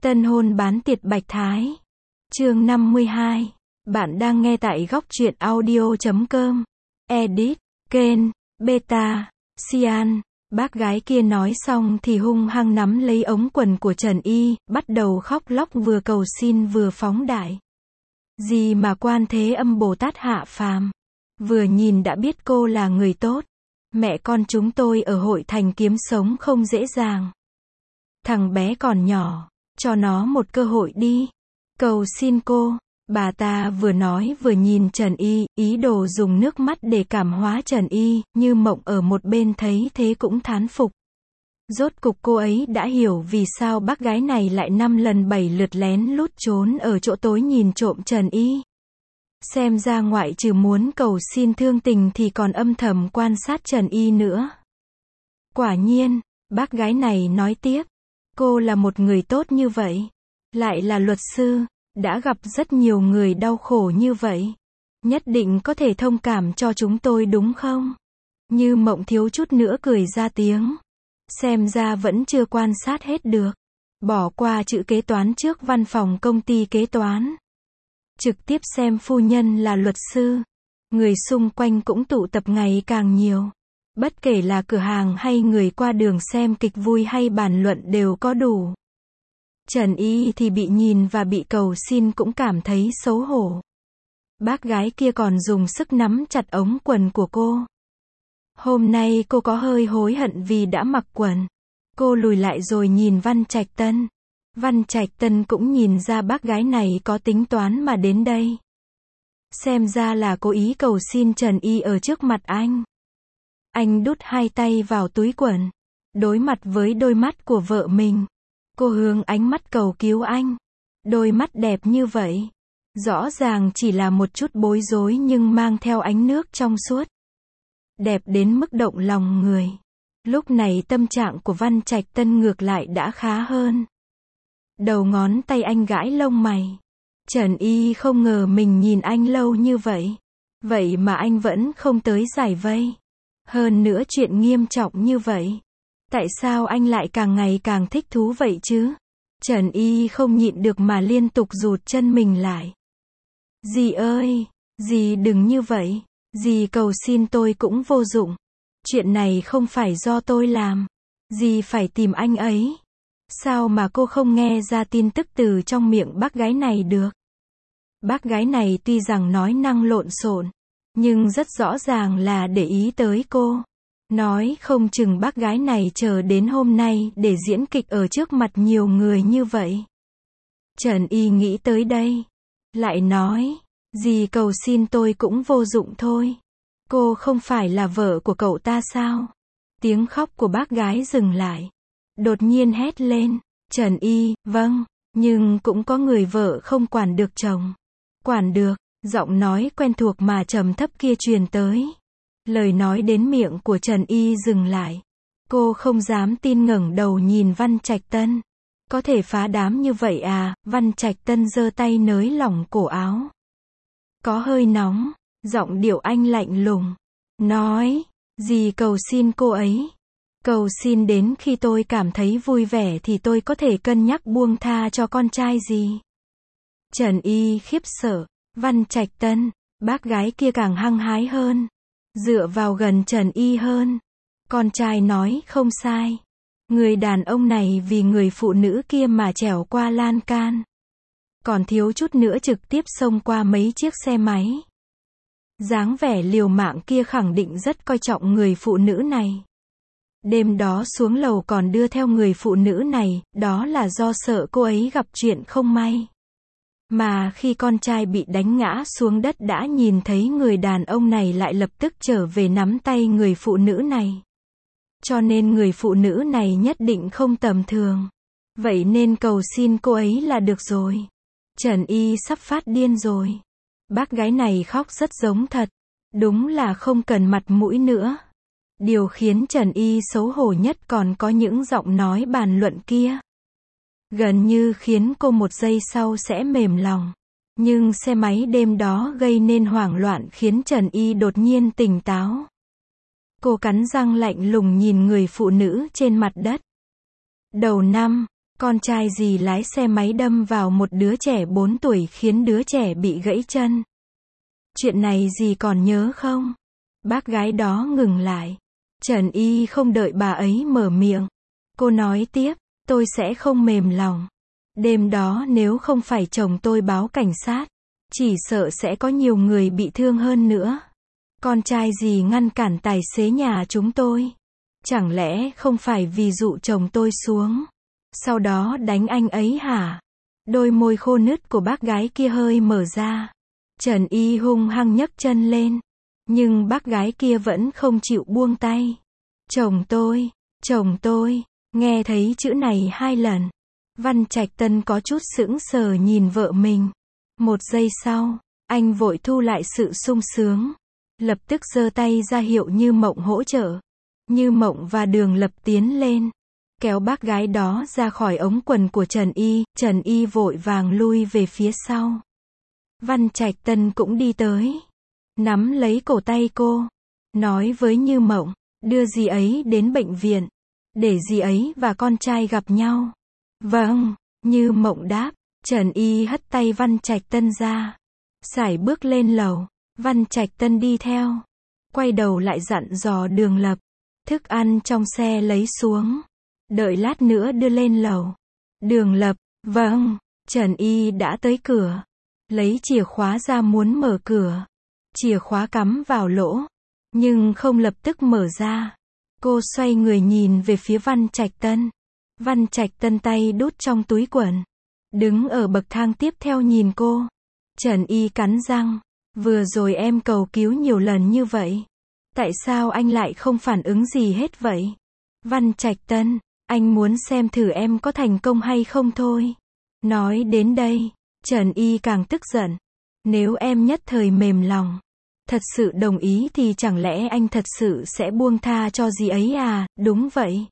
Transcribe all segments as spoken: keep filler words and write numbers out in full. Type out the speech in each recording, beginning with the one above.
Tân hôn bán tiệt Bạch Thái. Chương năm mươi hai. Bạn đang nghe tại góc truyện audio chấm com. Edit, Ken, Beta, Cyan. Bác gái kia nói xong thì hung hăng nắm lấy ống quần của Trần Y, bắt đầu khóc lóc vừa cầu xin vừa phóng đại. Gì mà Quan Thế Âm Bồ Tát hạ phàm. Vừa nhìn đã biết cô là người tốt. Mẹ con chúng tôi ở hội thành kiếm sống không dễ dàng. Thằng bé còn nhỏ, cho nó một cơ hội đi. Cầu xin cô. Bà ta vừa nói vừa nhìn Trần Y, ý đồ dùng nước mắt để cảm hóa Trần Y, Như Mộng ở một bên thấy thế cũng thán phục. Rốt cục cô ấy đã hiểu vì sao bác gái này lại năm lần bảy lượt lén lút trốn ở chỗ tối nhìn trộm Trần Y. Xem ra ngoại trừ muốn cầu xin thương tình thì còn âm thầm quan sát Trần Y nữa. Quả nhiên, bác gái này nói tiếp, cô là một người tốt như vậy, lại là luật sư, đã gặp rất nhiều người đau khổ như vậy, nhất định có thể thông cảm cho chúng tôi đúng không? Như Mộng thiếu chút nữa cười ra tiếng. Xem ra vẫn chưa quan sát hết được. Bỏ qua chữ kế toán trước văn phòng công ty kế toán. Trực tiếp xem phu nhân là luật sư. Người xung quanh cũng tụ tập ngày càng nhiều. Bất kể là cửa hàng hay người qua đường xem kịch vui hay bàn luận đều có đủ. Trần Y thì bị nhìn và bị cầu xin cũng cảm thấy xấu hổ. Bác gái kia còn dùng sức nắm chặt ống quần của cô. Hôm nay cô có hơi hối hận vì đã mặc quần. Cô lùi lại rồi nhìn Văn Trạch Tân. Văn Trạch Tân cũng nhìn ra bác gái này có tính toán mà đến đây. Xem ra là cố ý cầu xin Trần Y ở trước mặt anh. Anh đút hai tay vào túi quần. Đối mặt với đôi mắt của vợ mình. Cô hướng ánh mắt cầu cứu anh. Đôi mắt đẹp như vậy. Rõ ràng chỉ là một chút bối rối nhưng mang theo ánh nước trong suốt. Đẹp đến mức động lòng người. Lúc này tâm trạng của Văn Trạch Tân ngược lại đã khá hơn. Đầu ngón tay anh gãi lông mày. Trần Y không ngờ mình nhìn anh lâu như vậy. Vậy mà anh vẫn không tới giải vây. Hơn nữa chuyện nghiêm trọng như vậy. Tại sao anh lại càng ngày càng thích thú vậy chứ? Trần Y không nhịn được mà liên tục rụt chân mình lại. Dì ơi, dì đừng như vậy. Dì cầu xin tôi cũng vô dụng. Chuyện này không phải do tôi làm. Dì phải tìm anh ấy. Sao mà cô không nghe ra tin tức từ trong miệng bác gái này được? Bác gái này tuy rằng nói năng lộn xộn, nhưng rất rõ ràng là để ý tới cô. Nói không chừng bác gái này chờ đến hôm nay để diễn kịch ở trước mặt nhiều người như vậy. Trần Y nghĩ tới đây. Lại nói, dì cầu xin tôi cũng vô dụng thôi. Cô không phải là vợ của cậu ta sao? Tiếng khóc của bác gái dừng lại. Đột nhiên hét lên. Trần Y, vâng, nhưng cũng có người vợ không quản được chồng. Quản được, giọng nói quen thuộc mà trầm thấp kia truyền tới. Lời nói đến miệng của Trần Y dừng lại. Cô không dám tin ngẩng đầu nhìn Văn Trạch Tân. Có thể phá đám như vậy à? Văn Trạch Tân giơ tay nới lỏng cổ áo. Có hơi nóng, giọng điệu anh lạnh lùng. Nói, dì cầu xin cô ấy. Cầu xin đến khi tôi cảm thấy vui vẻ thì tôi có thể cân nhắc buông tha cho con trai gì. Trần Y khiếp sợ. Văn Trạch Tân, bác gái kia càng hăng hái hơn. Dựa vào gần Trần Y hơn. Con trai nói không sai. Người đàn ông này vì người phụ nữ kia mà trèo qua lan can. Còn thiếu chút nữa trực tiếp xông qua mấy chiếc xe máy. Dáng vẻ liều mạng kia khẳng định rất coi trọng người phụ nữ này. Đêm đó xuống lầu còn đưa theo người phụ nữ này, đó là do sợ cô ấy gặp chuyện không may. Mà khi con trai bị đánh ngã xuống đất đã nhìn thấy người đàn ông này lại lập tức trở về nắm tay người phụ nữ này. Cho nên người phụ nữ này nhất định không tầm thường. Vậy nên cầu xin cô ấy là được rồi. Trần Y sắp phát điên rồi. Bác gái này khóc rất giống thật. Đúng là không cần mặt mũi nữa. Điều khiến Trần Y xấu hổ nhất còn có những giọng nói bàn luận kia. Gần như khiến cô một giây sau sẽ mềm lòng. Nhưng xe máy đêm đó gây nên hoảng loạn khiến Trần Y đột nhiên tỉnh táo. Cô cắn răng lạnh lùng nhìn người phụ nữ trên mặt đất. Đầu năm, Con trai dì lái xe máy đâm vào một đứa trẻ bốn tuổi khiến đứa trẻ bị gãy chân. Chuyện này dì còn nhớ không? Bác gái đó ngừng lại. Trần Y không đợi bà ấy mở miệng. Cô nói tiếp, tôi sẽ không mềm lòng. Đêm đó nếu không phải chồng tôi báo cảnh sát, chỉ sợ sẽ có nhiều người bị thương hơn nữa. Con trai dì ngăn cản tài xế nhà chúng tôi. Chẳng lẽ không phải vì dụ chồng tôi xuống, sau đó đánh anh ấy hả? Đôi môi khô nứt của bác gái kia hơi mở ra. Trần Y hung hăng nhấc chân lên. Nhưng bác gái kia vẫn không chịu buông tay. Chồng tôi, chồng tôi, nghe thấy chữ này hai lần. Văn Trạch Tân có chút sững sờ nhìn vợ mình. Một giây sau, anh vội thu lại sự sung sướng. Lập tức giơ tay ra hiệu Như Mộng hỗ trợ. Như Mộng và Đường Lập tiến lên, kéo bác gái đó ra khỏi ống quần của Trần Y. Trần Y vội vàng lui về phía sau. Văn Trạch Tân cũng đi tới, nắm lấy cổ tay cô, nói với Như Mộng, đưa dì ấy đến bệnh viện, để dì ấy và con trai gặp nhau. Vâng, Như Mộng đáp. Trần Y hất tay Văn Trạch Tân ra, sải bước lên lầu. Văn Trạch Tân đi theo, quay đầu lại dặn dò Đường Lập, thức ăn trong xe lấy xuống, đợi lát nữa đưa lên lầu. Đường Lập, vâng. Trần Y đã tới cửa, lấy chìa khóa ra muốn mở cửa. Chìa khóa cắm vào lỗ, nhưng không lập tức mở ra. Cô xoay người nhìn về phía Văn Trạch Tân. Văn Trạch Tân tay đút trong túi quần, đứng ở bậc thang tiếp theo nhìn cô. Trần Y cắn răng, vừa rồi em cầu cứu nhiều lần như vậy, tại sao anh lại không phản ứng gì hết vậy? Văn Trạch Tân, anh muốn xem thử em có thành công hay không thôi. Nói đến đây, Trần Y càng tức giận. Nếu em nhất thời mềm lòng, thật sự đồng ý thì chẳng lẽ anh thật sự sẽ buông tha cho dì ấy à? Đúng vậy.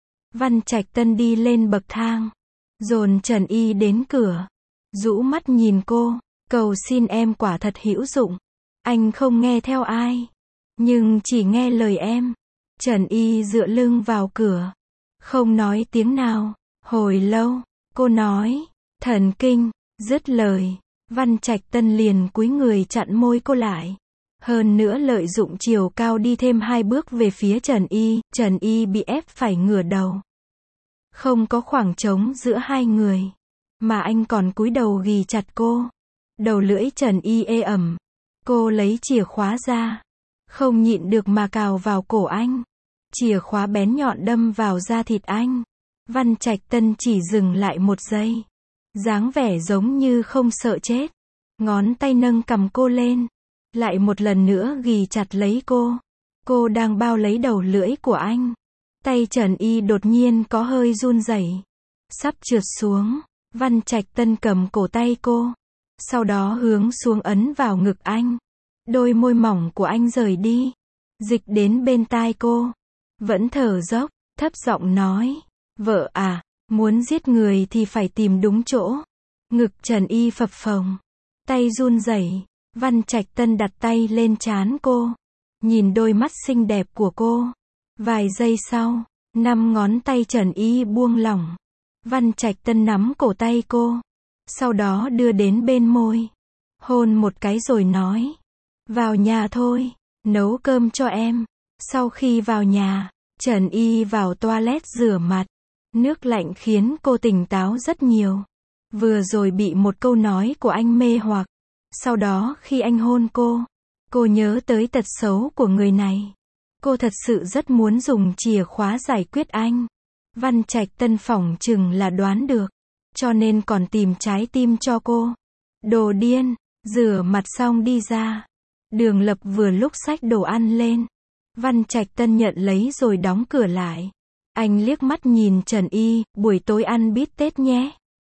Văn Trạch Tân đi lên bậc thang, dồn Trần Y đến cửa, rũ mắt nhìn cô, cầu xin em quả thật hữu dụng. Anh không nghe theo ai, nhưng chỉ nghe lời em. Trần Y dựa lưng vào cửa, không nói tiếng nào. Hồi lâu, cô nói, thần kinh. Dứt lời, Văn Trạch Tân liền cúi người chặn môi cô lại. Hơn nữa lợi dụng chiều cao đi thêm hai bước về phía Trần Y. Trần Y bị ép phải ngửa đầu. Không có khoảng trống giữa hai người, mà anh còn cúi đầu ghì chặt cô. Đầu lưỡi Trần Y ê ẩm. Cô lấy chìa khóa ra, không nhịn được mà cào vào cổ anh. Chìa khóa bén nhọn đâm vào da thịt anh. Văn Trạch Tân chỉ dừng lại một giây, dáng vẻ giống như không sợ chết. Ngón tay nâng cằm cô lên, lại một lần nữa ghì chặt lấy cô. Cô đang bao lấy đầu lưỡi của anh. Tay Trần Y đột nhiên có hơi run rẩy, sắp trượt xuống. Văn Trạch Tân cầm cổ tay cô, sau đó hướng xuống ấn vào ngực anh. Đôi môi mỏng của anh rời đi, dịch đến bên tai cô. Vẫn thở dốc, thấp giọng nói, vợ à, muốn giết người thì phải tìm đúng chỗ. Ngực Trần Y phập phồng, tay run rẩy. Văn Trạch Tân đặt tay lên trán cô, nhìn đôi mắt xinh đẹp của cô. Vài giây sau, năm ngón tay Trần Y buông lỏng. Văn Trạch Tân nắm cổ tay cô, sau đó đưa đến bên môi, hôn một cái rồi nói, vào nhà thôi, nấu cơm cho em. Sau khi vào nhà, Trần Y vào toilet rửa mặt. Nước lạnh khiến cô tỉnh táo rất nhiều. Vừa rồi bị một câu nói của anh mê hoặc. Sau đó khi anh hôn cô, cô nhớ tới tật xấu của người này. Cô thật sự rất muốn dùng chìa khóa giải quyết anh. Văn Trạch Tân phỏng chừng là đoán được, cho nên còn tìm trái tim cho cô. Đồ điên. Rửa mặt xong đi ra, Đường Lập vừa lúc xách đồ ăn lên. Văn Trạch Tân nhận lấy rồi đóng cửa lại. Anh liếc mắt nhìn Trần Y, buổi tối ăn bít tết nhé.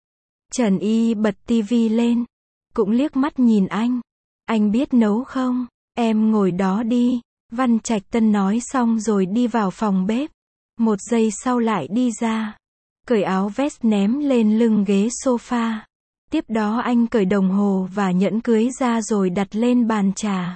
Trần Y bật tivi lên, cũng liếc mắt nhìn anh. Anh biết nấu không? Em ngồi đó đi. Văn Trạch Tân nói xong rồi đi vào phòng bếp. Một giây sau lại đi ra, cởi áo vest ném lên lưng ghế sofa. Tiếp đó anh cởi đồng hồ và nhẫn cưới ra rồi đặt lên bàn trà.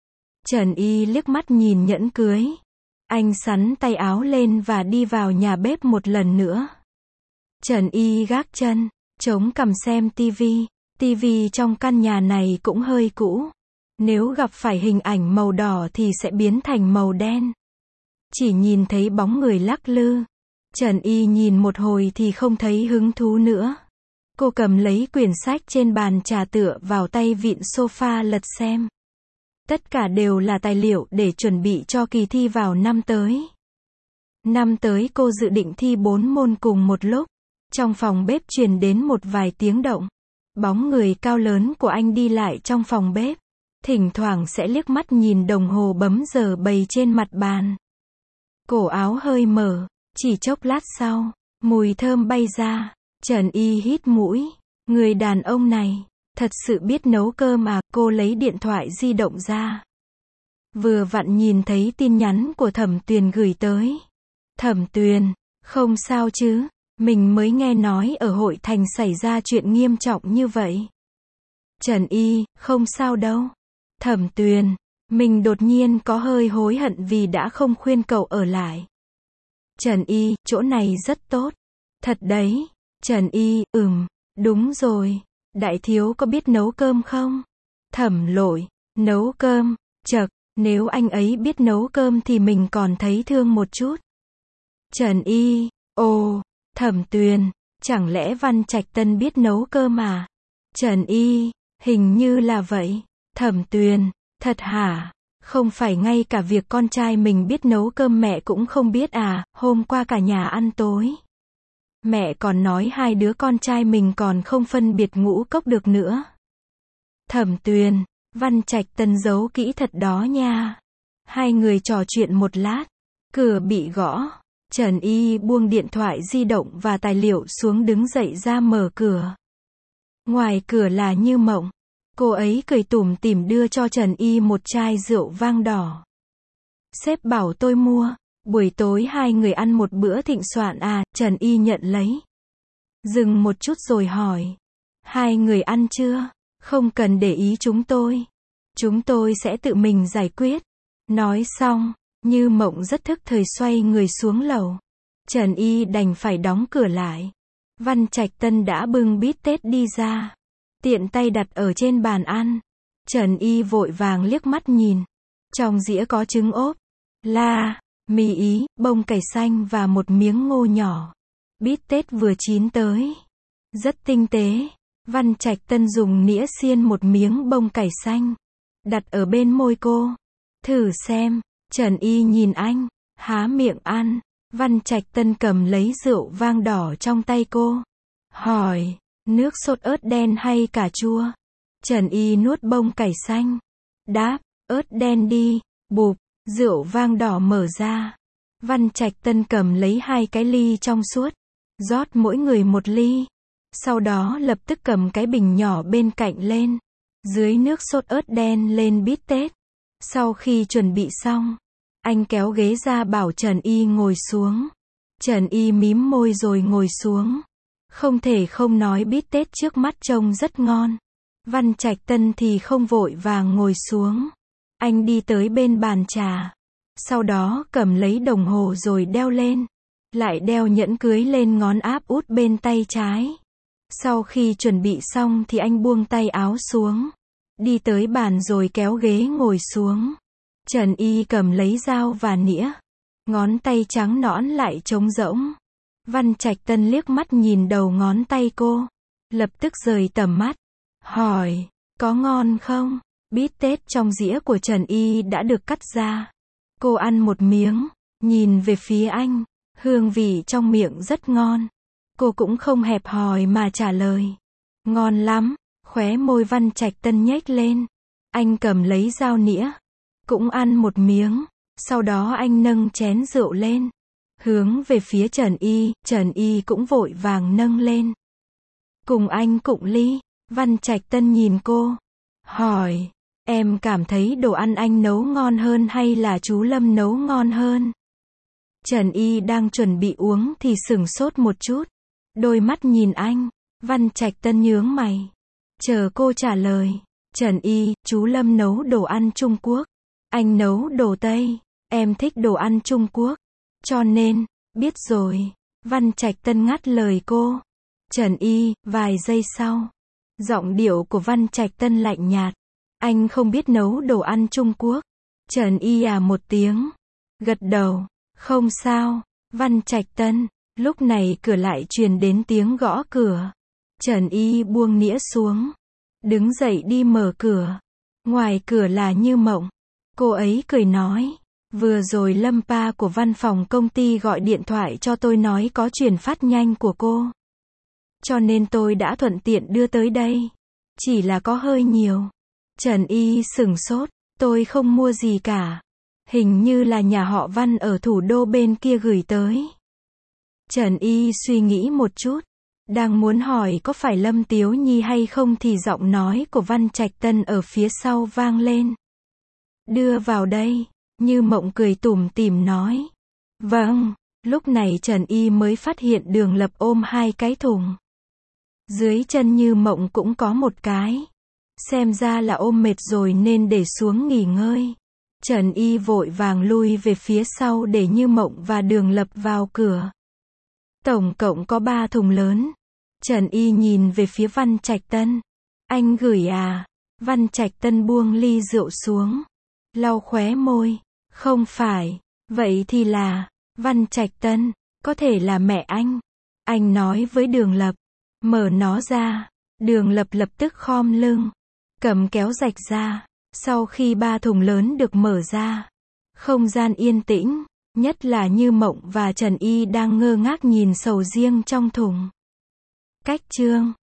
Trần Y liếc mắt nhìn nhẫn cưới. Anh xắn tay áo lên và đi vào nhà bếp một lần nữa. Trần Y gác chân, chống cằm xem tivi. Tivi trong căn nhà này cũng hơi cũ. Nếu gặp phải hình ảnh màu đỏ thì sẽ biến thành màu đen. Chỉ nhìn thấy bóng người lắc lư. Trần Y nhìn một hồi thì không thấy hứng thú nữa. Cô cầm lấy quyển sách trên bàn trà tựa vào tay vịn sofa lật xem. Tất cả đều là tài liệu để chuẩn bị cho kỳ thi vào năm tới. Năm tới cô dự định thi bốn môn cùng một lúc. Trong phòng bếp truyền đến một vài tiếng động. Bóng người cao lớn của anh đi lại trong phòng bếp. Thỉnh thoảng sẽ liếc mắt nhìn đồng hồ bấm giờ bày trên mặt bàn. Cổ áo hơi mở, chỉ chốc lát sau, mùi thơm bay ra. Trần Y hít mũi. Người đàn ông này, thật sự biết nấu cơm à, cô lấy điện thoại di động ra. Vừa vặn nhìn thấy tin nhắn của Thẩm Tuyền gửi tới. Thẩm Tuyền, không sao chứ, mình mới nghe nói ở Hội Thành xảy ra chuyện nghiêm trọng như vậy. Trần Y, không sao đâu. Thẩm Tuyền, mình đột nhiên có hơi hối hận vì đã không khuyên cậu ở lại. Trần Y, chỗ này rất tốt. Thật đấy. Trần Y, ừm, đúng rồi. Đại thiếu có biết nấu cơm không? Thẩm Lỗi, nấu cơm, chậc, nếu anh ấy biết nấu cơm thì mình còn thấy thương một chút. Trần Y, ồ, Thẩm Tuyền, chẳng lẽ Văn Trạch Tân biết nấu cơm à? Trần Y, hình như là vậy. Thẩm Tuyền, thật hả? Không phải ngay cả việc con trai mình biết nấu cơm mẹ cũng không biết à? Hôm qua cả nhà ăn tối. Mẹ còn nói hai đứa con trai mình còn không phân biệt ngũ cốc được nữa. Thẩm Tuyền, Văn Trạch Tân giấu kỹ thật đó nha. Hai người trò chuyện một lát. Cửa bị gõ. Trần Y buông điện thoại di động và tài liệu xuống đứng dậy ra mở cửa. Ngoài cửa là Như Mộng. Cô ấy cười tủm tỉm đưa cho Trần Y một chai rượu vang đỏ. Sếp bảo tôi mua. Buổi tối hai người ăn một bữa thịnh soạn à? Trần Y nhận lấy. Dừng một chút rồi hỏi. Hai người ăn chưa? Không cần để ý chúng tôi. Chúng tôi sẽ tự mình giải quyết. Nói xong, Như Mộng rất thức thời xoay người xuống lầu. Trần Y đành phải đóng cửa lại. Văn Trạch Tân đã bưng bít tết đi ra. Tiện tay đặt ở trên bàn ăn. Trần Y vội vàng liếc mắt nhìn. Trong dĩa có trứng ốp, la, mì Ý, bông cải xanh và một miếng ngô nhỏ. Bít tết vừa chín tới. Rất tinh tế. Văn Trạch Tân dùng nĩa xiên một miếng bông cải xanh. Đặt ở bên môi cô. Thử xem. Trần Y nhìn anh. Há miệng ăn. Văn Trạch Tân cầm lấy rượu vang đỏ trong tay cô. Hỏi. Nước sốt ớt đen hay cà chua? Trần Y nuốt bông cải xanh. Đáp. Ớt đen đi. Bụp. Rượu vang đỏ mở ra. Văn Trạch Tân cầm lấy hai cái ly trong suốt. Rót mỗi người một ly. Sau đó lập tức cầm cái bình nhỏ bên cạnh lên. Dưới nước sốt ớt đen lên bít tết. Sau khi chuẩn bị xong, anh kéo ghế ra bảo Trần Y ngồi xuống. Trần Y mím môi rồi ngồi xuống. Không thể không nói bít tết trước mắt trông rất ngon. Văn Trạch Tân thì không vội vàng ngồi xuống. Anh đi tới bên bàn trà. Sau đó cầm lấy đồng hồ rồi đeo lên. Lại đeo nhẫn cưới lên ngón áp út bên tay trái. Sau khi chuẩn bị xong thì anh buông tay áo xuống. Đi tới bàn rồi kéo ghế ngồi xuống. Trần Y cầm lấy dao và nĩa. Ngón tay trắng nõn lại trống rỗng. Văn Trạch Tân liếc mắt nhìn đầu ngón tay cô. Lập tức rời tầm mắt. Hỏi, có ngon không? Bít tết trong dĩa của Trần Y đã được cắt ra. Cô ăn một miếng, nhìn về phía anh. Hương vị trong miệng rất ngon. Cô cũng không hẹp hòi mà trả lời. Ngon lắm. Khóe môi Văn Trạch Tân nhếch lên. Anh cầm lấy dao nĩa. Cũng ăn một miếng. Sau đó anh nâng chén rượu lên. Hướng về phía Trần Y. Trần Y cũng vội vàng nâng lên. Cùng anh cụng ly. Văn Trạch Tân nhìn cô. Hỏi. Em cảm thấy đồ ăn anh nấu ngon hơn hay là chú Lâm nấu ngon hơn? Trần Y đang chuẩn bị uống thì sửng sốt một chút. Đôi mắt nhìn anh. Văn Trạch Tân nhướng mày. Chờ cô trả lời. Trần Y, chú Lâm nấu đồ ăn Trung Quốc. Anh nấu đồ Tây. Em thích đồ ăn Trung Quốc. Cho nên, biết rồi. Văn Trạch Tân ngắt lời cô. Trần Y, vài giây sau. Giọng điệu của Văn Trạch Tân lạnh nhạt. Anh không biết nấu đồ ăn Trung Quốc. Trần Y à một tiếng. Gật đầu. Không sao. Văn Trạch Tân. Lúc này cửa lại truyền đến tiếng gõ cửa. Trần Y buông nĩa xuống. Đứng dậy đi mở cửa. Ngoài cửa là Như Mộng. Cô ấy cười nói. Vừa rồi Lâm Pa của văn phòng công ty gọi điện thoại cho tôi nói có chuyển phát nhanh của cô. Cho nên tôi đã thuận tiện đưa tới đây. Chỉ là có hơi nhiều. Trần Y sửng sốt. Tôi không mua gì cả. Hình như là nhà họ Văn ở thủ đô bên kia gửi tới. Trần Y suy nghĩ một chút. Đang muốn hỏi có phải Lâm Tiếu Nhi hay không thì giọng nói của Văn Trạch Tân ở phía sau vang lên. Đưa vào đây. Như Mộng cười tủm tỉm nói. Vâng. Lúc này Trần Y mới phát hiện Đường Lập ôm hai cái thùng. Dưới chân Như Mộng cũng có một cái. Xem ra là ôm mệt rồi nên để xuống nghỉ ngơi. Trần Y vội vàng lui về phía sau để Như Mộng và Đường Lập vào cửa. Tổng cộng có ba thùng lớn. Trần Y nhìn về phía Văn Trạch Tân. Anh gửi à? Văn Trạch Tân buông ly rượu xuống. Lau khóe môi. Không phải. Vậy thì là. Văn Trạch Tân. Có thể là mẹ anh. Anh nói với Đường Lập. Mở nó ra. Đường Lập lập tức khom lưng. Cầm kéo rạch ra. Sau khi ba thùng lớn được mở ra. Không gian yên tĩnh. Nhất là Như Mộng và Trần Y đang ngơ ngác nhìn sầu riêng trong thùng. Cách chương